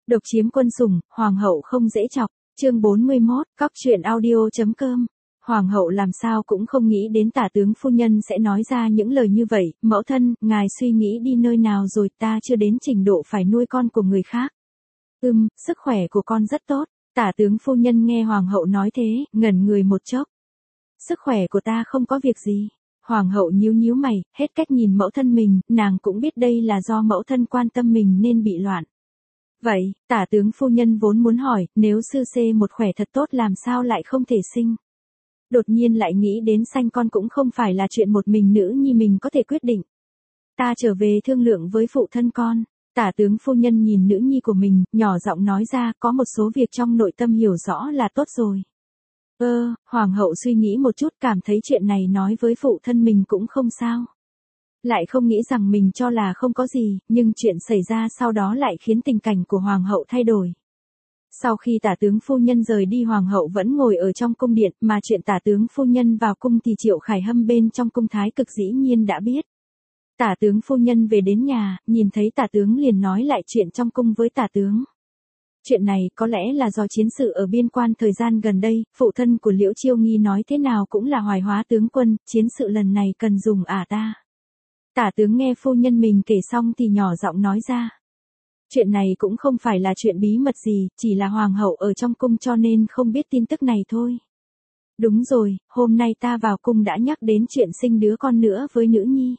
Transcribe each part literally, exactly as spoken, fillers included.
Độc chiếm quân sủng, hoàng hậu không dễ chọc. Chương bốn mươi mốt, cóc truyện audio.com. Hoàng hậu làm sao cũng không nghĩ đến tả tướng phu nhân sẽ nói ra những lời như vậy. Mẫu thân, ngài suy nghĩ đi nơi nào rồi, ta chưa đến trình độ phải nuôi con của người khác. Ừm, sức khỏe của con rất tốt. Tả tướng phu nhân nghe hoàng hậu nói thế, ngẩn người một chốc. Sức khỏe của ta không có việc gì. Hoàng hậu nhíu nhíu mày, hết cách nhìn mẫu thân mình, nàng cũng biết đây là do mẫu thân quan tâm mình nên bị loạn. Vậy, tả tướng phu nhân vốn muốn hỏi, nếu sư xê một khỏe thật tốt làm sao lại không thể sinh? Đột nhiên lại nghĩ đến sanh con cũng không phải là chuyện một mình nữ nhi mình có thể quyết định. Ta trở về thương lượng với phụ thân con. Tả tướng phu nhân nhìn nữ nhi của mình, nhỏ giọng nói ra, có một số việc trong nội tâm hiểu rõ là tốt rồi. Ơ, hoàng hậu suy nghĩ một chút, cảm thấy chuyện này nói với phụ thân mình cũng không sao. Lại không nghĩ rằng mình cho là không có gì, nhưng chuyện xảy ra sau đó lại khiến tình cảnh của hoàng hậu thay đổi. Sau khi tả tướng phu nhân rời đi, hoàng hậu vẫn ngồi ở trong cung điện, mà chuyện tả tướng phu nhân vào cung thì Triệu Khải Hâm bên trong cung thái cực dĩ nhiên đã biết. Tả tướng phu nhân về đến nhà, nhìn thấy tả tướng liền nói lại chuyện trong cung với tả tướng. Chuyện này có lẽ là do chiến sự ở biên quan thời gian gần đây, phụ thân của Liễu Chiêu Nghi nói thế nào cũng là Hoài Hóa tướng quân, chiến sự lần này cần dùng ả ta. Tả tướng nghe phu nhân mình kể xong thì nhỏ giọng nói ra. Chuyện này cũng không phải là chuyện bí mật gì, chỉ là hoàng hậu ở trong cung cho nên không biết tin tức này thôi. Đúng rồi, hôm nay ta vào cung đã nhắc đến chuyện sinh đứa con nữa với nữ nhi.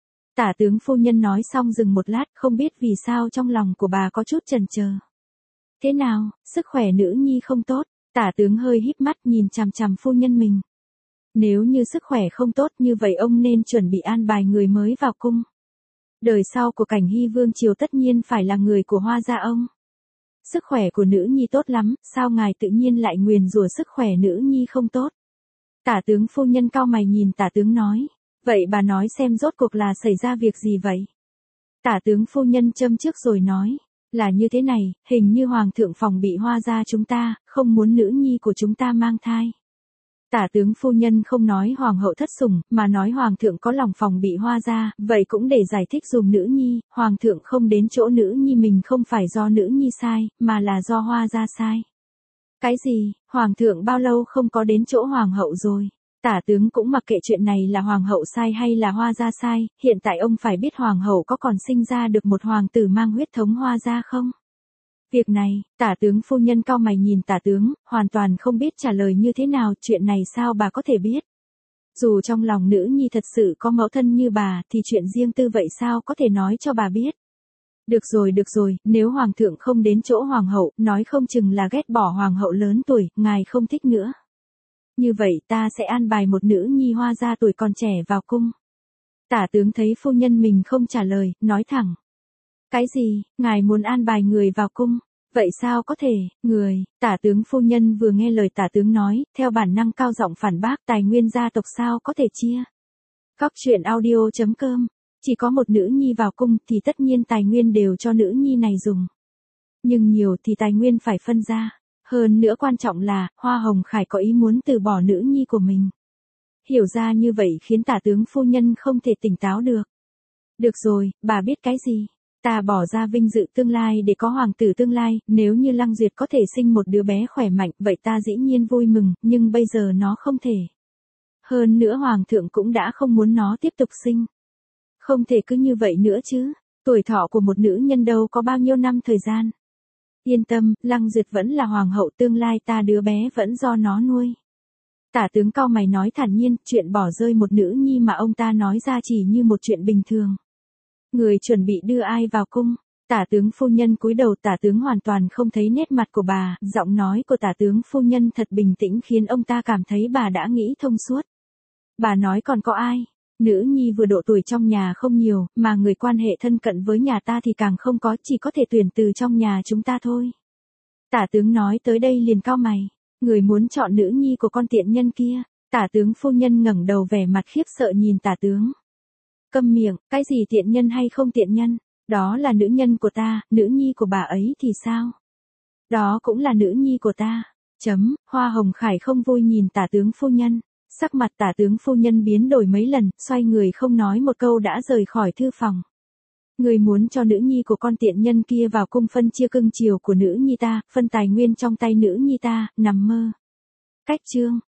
Tả tướng phu nhân nói xong dừng một lát, không biết vì sao trong lòng của bà có chút chần chờ. Thế nào, sức khỏe nữ nhi không tốt? Tả tướng hơi híp mắt nhìn chằm chằm phu nhân mình. Nếu như sức khỏe không tốt như vậy ông nên chuẩn bị an bài người mới vào cung. Đời sau của Cảnh Hy vương triều tất nhiên phải là người của Hoa gia ông. Sức khỏe của nữ nhi tốt lắm, sao ngài tự nhiên lại nguyền rủa sức khỏe nữ nhi không tốt? Tả tướng phu nhân cau mày nhìn tả tướng nói. Vậy bà nói xem rốt cuộc là xảy ra việc gì vậy? Tả tướng phu nhân châm trước rồi nói. Là như thế này, hình như hoàng thượng phòng bị Hoa gia chúng ta, không muốn nữ nhi của chúng ta mang thai. Tả tướng phu nhân không nói hoàng hậu thất sủng, mà nói hoàng thượng có lòng phòng bị Hoa gia, vậy cũng để giải thích dùm nữ nhi, hoàng thượng không đến chỗ nữ nhi mình không phải do nữ nhi sai, mà là do Hoa gia sai. Cái gì, hoàng thượng bao lâu không có đến chỗ hoàng hậu rồi? Tả tướng cũng mặc kệ chuyện này là hoàng hậu sai hay là Hoa gia sai, hiện tại ông phải biết hoàng hậu có còn sinh ra được một hoàng tử mang huyết thống Hoa gia không? Việc này, tả tướng phu nhân cau mày nhìn tả tướng, hoàn toàn không biết trả lời như thế nào, chuyện này sao bà có thể biết? Dù trong lòng nữ nhi thật sự có mẫu thân như bà, thì chuyện riêng tư vậy sao có thể nói cho bà biết? Được rồi được rồi, nếu hoàng thượng không đến chỗ hoàng hậu, nói không chừng là ghét bỏ hoàng hậu lớn tuổi, ngài không thích nữa. Như vậy ta sẽ an bài một nữ nhi Hoa gia tuổi còn trẻ vào cung. Tả tướng thấy phu nhân mình không trả lời, nói thẳng. Cái gì, ngài muốn an bài người vào cung? Vậy sao có thể, người, tả tướng phu nhân vừa nghe lời tả tướng nói, theo bản năng cao giọng phản bác, tài nguyên gia tộc sao có thể chia. Cóc truyện audio.com, chỉ có một nữ nhi vào cung thì tất nhiên tài nguyên đều cho nữ nhi này dùng. Nhưng nhiều thì tài nguyên phải phân ra. Hơn nữa quan trọng là, Hoa Hồng Khải có ý muốn từ bỏ nữ nhi của mình. Hiểu ra như vậy khiến tả tướng phu nhân không thể tỉnh táo được. Được rồi, bà biết cái gì? Ta bỏ ra vinh dự tương lai để có hoàng tử tương lai, nếu như Lăng Duyệt có thể sinh một đứa bé khỏe mạnh, vậy ta dĩ nhiên vui mừng, nhưng bây giờ nó không thể. Hơn nữa hoàng thượng cũng đã không muốn nó tiếp tục sinh. Không thể cứ như vậy nữa chứ, tuổi thọ của một nữ nhân đâu có bao nhiêu năm thời gian. Yên tâm, Lăng Duyệt vẫn là hoàng hậu, tương lai ta đứa bé vẫn do nó nuôi. Tả tướng cau mày nói thản nhiên, chuyện bỏ rơi một nữ nhi mà ông ta nói ra chỉ như một chuyện bình thường. Người chuẩn bị đưa ai vào cung? Tả tướng phu nhân cúi đầu, tả tướng hoàn toàn không thấy nét mặt của bà, giọng nói của tả tướng phu nhân thật bình tĩnh khiến ông ta cảm thấy bà đã nghĩ thông suốt. Bà nói còn có ai? Nữ nhi vừa độ tuổi trong nhà không nhiều, mà người quan hệ thân cận với nhà ta thì càng không có, chỉ có thể tuyển từ trong nhà chúng ta thôi. Tả tướng nói tới đây liền cau mày, người muốn chọn nữ nhi của con tiện nhân kia. Tả tướng phu nhân ngẩng đầu vẻ mặt khiếp sợ nhìn tả tướng. Câm miệng, cái gì tiện nhân hay không tiện nhân, đó là nữ nhân của ta, nữ nhi của bà ấy thì sao? Đó cũng là nữ nhi của ta. Chấm, Hoa Hồng Khải không vui nhìn tả tướng phu nhân. Sắc mặt tả tướng phu nhân biến đổi mấy lần, xoay người không nói một câu đã rời khỏi thư phòng. Ngươi muốn cho nữ nhi của con tiện nhân kia vào cung phân chia cưng chiều của nữ nhi ta, phân tài nguyên trong tay nữ nhi ta, nằm mơ. Cách chương.